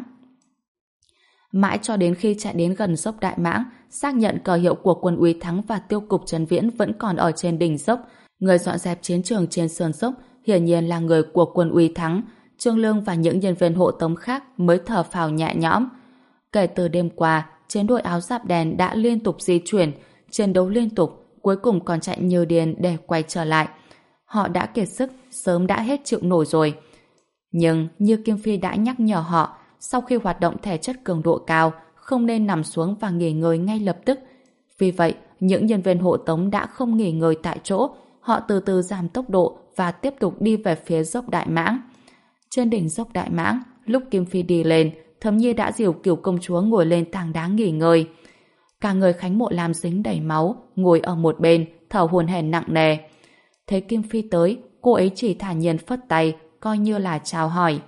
Mãi cho đến khi chạy đến gần dốc Đại Mãng, xác nhận cờ hiệu của quân Úy Thắng và tiêu cục Trần Viễn vẫn còn ở trên đỉnh dốc. Người dọn dẹp chiến trường trên sườn dốc hiển nhiên là người của quân Úy Thắng. Trương Lương và những nhân viên hộ tống khác mới thở phào nhẹ nhõm. Kể từ đêm qua, chiến đội áo giáp đen đã liên tục di chuyển, chiến đấu liên tục, cuối cùng còn chạy như điên để quay trở lại. Họ đã kiệt sức, sớm đã hết chịu nổi rồi. Nhưng như Kim Phi đã nhắc nhở họ, sau khi hoạt động thể chất cường độ cao, không nên nằm xuống và nghỉ ngơi ngay lập tức. Vì vậy, những nhân viên hộ tống đã không nghỉ ngơi tại chỗ, họ từ từ giảm tốc độ và tiếp tục đi về phía dốc Đại Mãng. Trên đỉnh dốc Đại Mãng, lúc Kim Phi đi lên, Thấm Nhi đã dìu Kiều công chúa ngồi lên tảng đá nghỉ ngơi. Cả người Khánh Mộ Lam dính đầy máu, ngồi ở một bên, thở hổn hển nặng nề. Thấy Kim Phi tới, cô ấy chỉ thản nhiên phất tay, coi như là chào hỏi.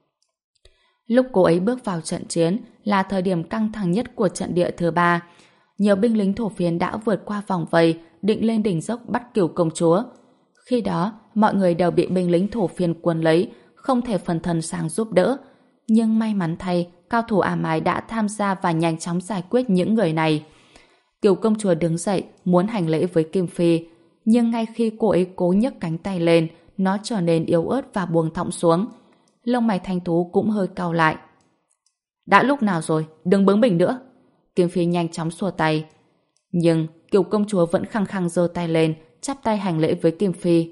Lúc cô ấy bước vào trận chiến là thời điểm căng thẳng nhất của trận địa thứ ba. Nhiều binh lính Thổ Phiên đã vượt qua vòng vây, định lên đỉnh dốc bắt Kiều công chúa. Khi đó, mọi người đều bị binh lính Thổ Phiên cuốn lấy, không thể phần thân sang giúp đỡ. Nhưng may mắn thay, cao thủ ả mái đã tham gia và nhanh chóng giải quyết những người này. Kiều công chúa đứng dậy, muốn hành lễ với Kim Phi. Nhưng ngay khi cô ấy cố nhấc cánh tay lên, nó trở nên yếu ớt và buông thõng xuống. Lông mày thanh tú cũng hơi cau lại. Đã lúc nào rồi, đừng bướng bỉnh nữa. Kim Phi nhanh chóng xua tay. Nhưng Kiều công chúa vẫn khăng khăng giơ tay lên, chắp tay hành lễ với Kim Phi.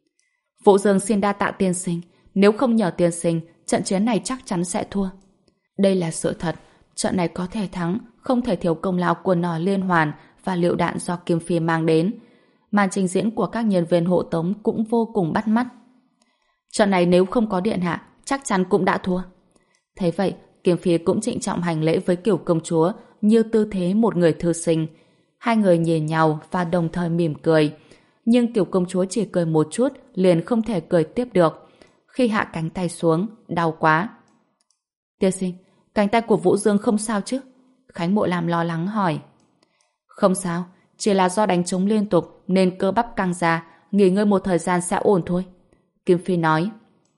Vũ Dương xin đa tạ tiên sinh. Nếu không nhờ tiên sinh, trận chiến này chắc chắn sẽ thua. Đây là sự thật. Trận này có thể thắng, không thể thiếu công lao của nỏ liên hoàn và lựu đạn do Kim Phi mang đến. Màn trình diễn của các nhân viên hộ tống cũng vô cùng bắt mắt. Trận này nếu không có điện hạ, chắc chắn cũng đã thua. Thấy vậy, Kim Phi cũng trịnh trọng hành lễ với Kiều công chúa như tư thế một người thư sinh. Hai người nhìn nhau và đồng thời mỉm cười. Nhưng Kiều công chúa chỉ cười một chút, liền không thể cười tiếp được. Khi hạ cánh tay xuống, đau quá. Tiên sinh, cánh tay của Vũ Dương không sao chứ? Khánh Mộ Lam lo lắng hỏi. Không sao, chỉ là do đánh trống liên tục nên cơ bắp căng ra, nghỉ ngơi một thời gian sẽ ổn thôi. Kim Phi nói.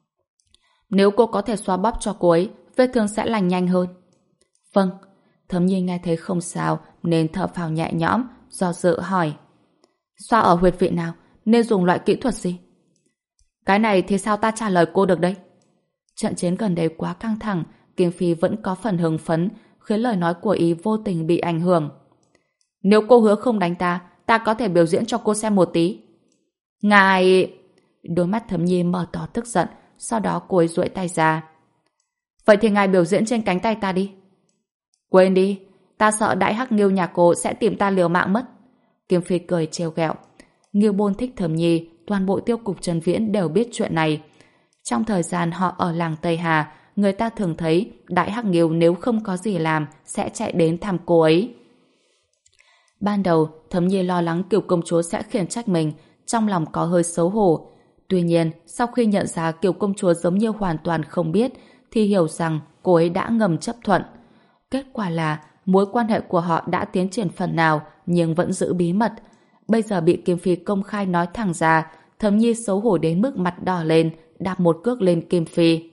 Nếu cô có thể xoa bóp cho cô ấy, vết thương sẽ lành nhanh hơn. Vâng. Thấm Nhi nghe thấy không sao nên thở phào nhẹ nhõm, do dự hỏi. Xoa ở huyệt vị nào? Nên dùng loại kỹ thuật gì? Cái này thì sao ta trả lời cô được đấy? Trận chiến gần đây quá căng thẳng, Kim Phi vẫn có phần hưng phấn, khiến lời nói của ý vô tình bị ảnh hưởng. Nếu cô hứa không đánh ta, ta có thể biểu diễn cho cô xem một tí. Ngài... Đôi mắt Thấm Nhi mở to tức giận, sau đó cô ấy duỗi tay ra. Vậy thì ngài biểu diễn trên cánh tay ta đi. Quên đi, ta sợ Đại Hắc Nghiêu nhà cô sẽ tìm ta liều mạng mất. Kim Phi cười trêu ghẹo. Nghiêu Bôn thích Thấm Nhi, toàn bộ tiêu cục Trần Viễn đều biết chuyện này. Trong thời gian họ ở làng Tây Hà, người ta thường thấy Đại Hắc Nghiêu nếu không có gì làm sẽ chạy đến thăm cô ấy. Ban đầu, Thấm Nhi lo lắng Kiều công chúa sẽ khiển trách mình, trong lòng có hơi xấu hổ. Tuy nhiên, sau khi nhận ra Kiều công chúa giống như hoàn toàn không biết, thì hiểu rằng cô ấy đã ngầm chấp thuận. Kết quả là mối quan hệ của họ đã tiến triển phần nào, nhưng vẫn giữ bí mật. Bây giờ bị Kim Phi công khai nói thẳng ra, Thẩm Nhi xấu hổ đến mức mặt đỏ lên, đạp một cước lên Kim Phi.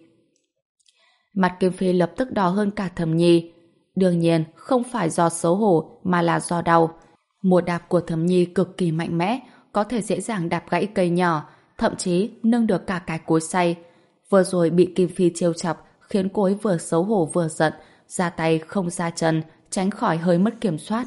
Mặt Kim Phi lập tức đỏ hơn cả Thẩm Nhi. Đương nhiên, không phải do xấu hổ mà là do đau. Một đạp của Thẩm Nhi cực kỳ mạnh mẽ, có thể dễ dàng đạp gãy cây nhỏ, thậm chí nâng được cả cái cối xay. Vừa rồi bị Kim Phi trêu chọc, khiến cô ấy vừa xấu hổ vừa giận, ra tay không ra chân, tránh khỏi hơi mất kiểm soát.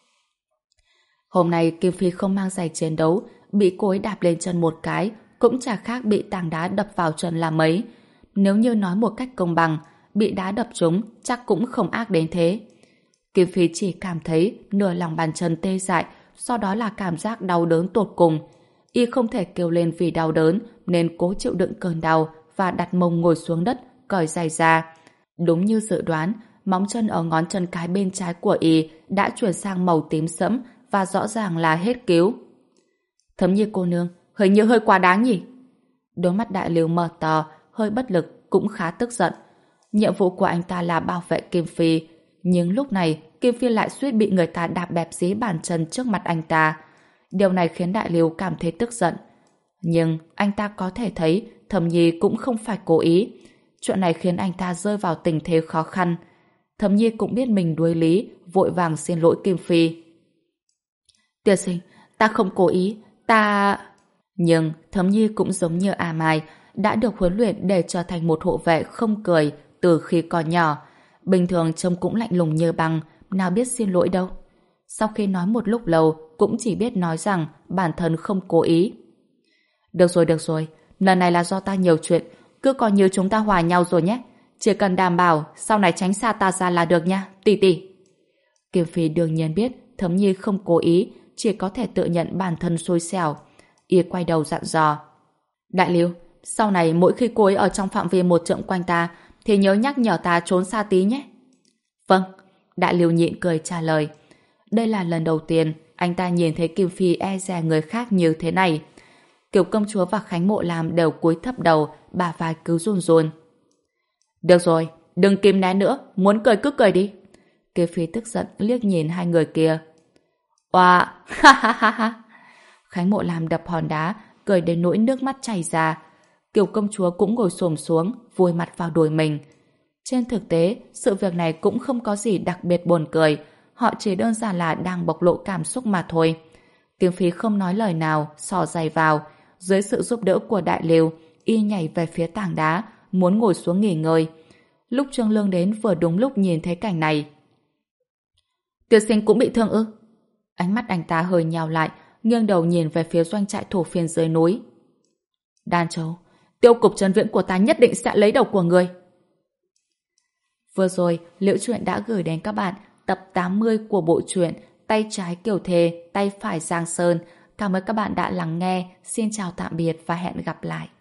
Hôm nay Kim Phi không mang giày chiến đấu, bị cô ấy đạp lên chân một cái, cũng chả khác bị tảng đá đập vào chân là mấy. Nếu như nói một cách công bằng, bị đá đập trúng chắc cũng không ác đến thế. Kim Phi chỉ cảm thấy nửa lòng bàn chân tê dại, sau đó là cảm giác đau đớn tột cùng. Y không thể kêu lên vì đau đớn, nên cố chịu đựng cơn đau và đặt mông ngồi xuống đất, cởi giày ra. Đúng như dự đoán, móng chân ở ngón chân cái bên trái của Y đã chuyển sang màu tím sẫm và rõ ràng là hết cứu. Thẩm Nhi cô nương, hình như hơi quá đáng nhỉ? Đôi mắt Đại Lưu mở to, hơi bất lực, cũng khá tức giận. Nhiệm vụ của anh ta là bảo vệ Kim Phi, nhưng lúc này Kim Phi lại suýt bị người ta đạp bẹp dí bàn chân trước mặt anh ta. Điều này khiến Đại Lưu cảm thấy tức giận. Nhưng anh ta có thể thấy Thẩm Nhi cũng không phải cố ý. Chuyện này khiến anh ta rơi vào tình thế khó khăn. Thẩm Nhi cũng biết mình đuối lý, vội vàng xin lỗi Kim Phi. Tiên sinh, ta không cố ý, ta... Nhưng Thẩm Nhi cũng giống như A Mai, đã được huấn luyện để trở thành một hộ vệ không cười từ khi còn nhỏ. Bình thường trông cũng lạnh lùng như băng, nào biết xin lỗi đâu. Sau khi nói một lúc lâu, cũng chỉ biết nói rằng bản thân không cố ý. Được rồi, được rồi, lần này là do ta nhiều chuyện, cứ coi như chúng ta hòa nhau rồi nhé. Chỉ cần đảm bảo sau này tránh xa ta ra là được nha, tỷ tỷ. Kim Phi đương nhiên biết Thẩm Nhi không cố ý, chỉ có thể tự nhận bản thân xui xẻo. Y quay đầu dặn dò. Đại Lưu, sau này mỗi khi cô ấy ở trong phạm vi một trượng quanh ta thì nhớ nhắc nhở ta trốn xa tí nhé. Vâng, Đại Lưu nhịn cười trả lời. Đây là lần đầu tiên anh ta nhìn thấy Kim Phi e dè người khác như thế này. Kiều công chúa và Khánh Mộ Lam đều cúi thấp đầu, bả vai cứ run run. Được rồi, đừng kìm nén nữa, muốn cười cứ cười đi. Kim Phi tức giận liếc nhìn hai người kia. Oa, ha ha ha ha. Khánh Mộ Lam đập hòn đá, cười đến nỗi nước mắt chảy ra. Kiều công chúa cũng ngồi xổm xuống, vùi mặt vào đùi mình. Trên thực tế, sự việc này cũng không có gì đặc biệt buồn cười. Họ chỉ đơn giản là đang bộc lộ cảm xúc mà thôi. Kim Phi không nói lời nào, xỏ giày vào. Dưới sự giúp đỡ của Đại Lưu, Y nhảy về phía tảng đá, muốn ngồi xuống nghỉ ngơi. Lúc Trương Lương đến vừa đúng lúc nhìn thấy cảnh này. Tiên sinh cũng bị thương ư? Ánh mắt anh ta hơi nhào lại, nghiêng đầu nhìn về phía doanh trại thổ phiên dưới núi. Đan Châu, tiêu cục trấn viễn của ta nhất định sẽ lấy đầu của người. Vừa rồi, Liễu Chuyện đã gửi đến các bạn tập tám mươi của bộ truyện Tay trái Kiều Thề, tay phải Giang Sơn. Cảm ơn các bạn đã lắng nghe. Xin chào tạm biệt và hẹn gặp lại.